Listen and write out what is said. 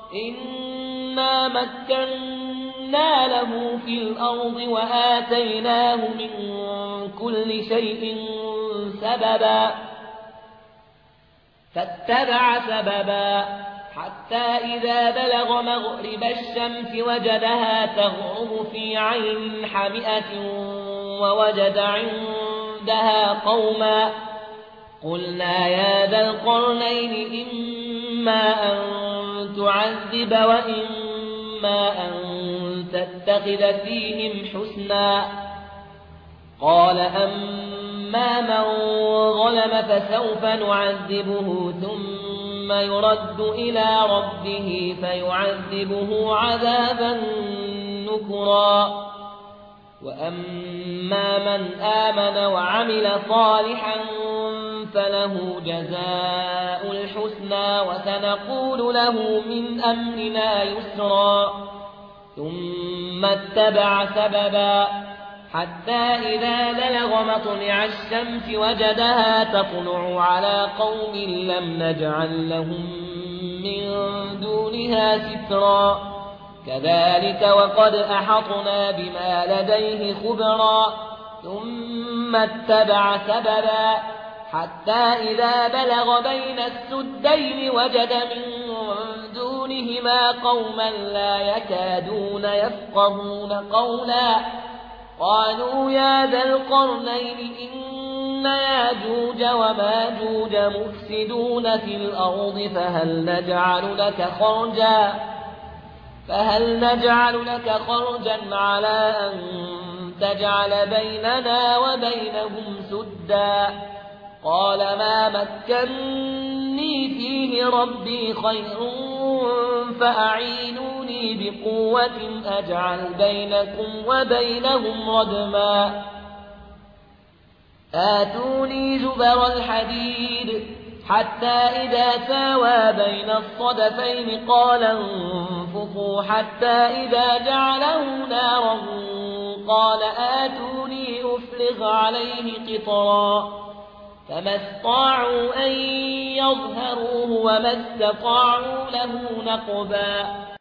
إنا مكنا له في الأرض وآتيناه من كل شيء سببا فاتبع سببا حتى إذا بلغ مغرب الشمس وجدها تغرب في عين حمئة ووجد عندها قوما قلنا يا ذا القرنين إما أن تعذب وإما أن تتخذ فيهم حسنا قال أما من ظلم فسوف نعذبه ثم يرد إلى ربه فيعذبه عذابا نكرا وأما من آمن وعمل صالحا فله جزاء الحسنى وسنقول له من أمرنا يسرا ثم اتبع سببا حتى إذا بلغ مطلع الشمس وجدها تطلع على قوم لم نجعل لهم من دونها سترا كذلك وقد أحطنا بما لديه خبرا ثم اتبع سببا حتى إذا بلغ بين السدين وجد من دونهما قوما لا يكادون يفقهون قولا قالوا يا ذا القرنين إن ياجوج وماجوج مفسدون في الأرض فهل نجعل لك خرجا على أن تجعل بيننا وبينهم سدا قال ما مكني فيه ربي خير فأعينوني بقوة أجعل بينكم وبينهم ردما آتوني زبر الحديد حتى إذا ساوى بين الصدفين قال انفخوا حتى إذا جعله نارا قال آتوني أفرغ عليه قطرا فما استطاعوا أن يظهروه وما استطاعوا له نقبا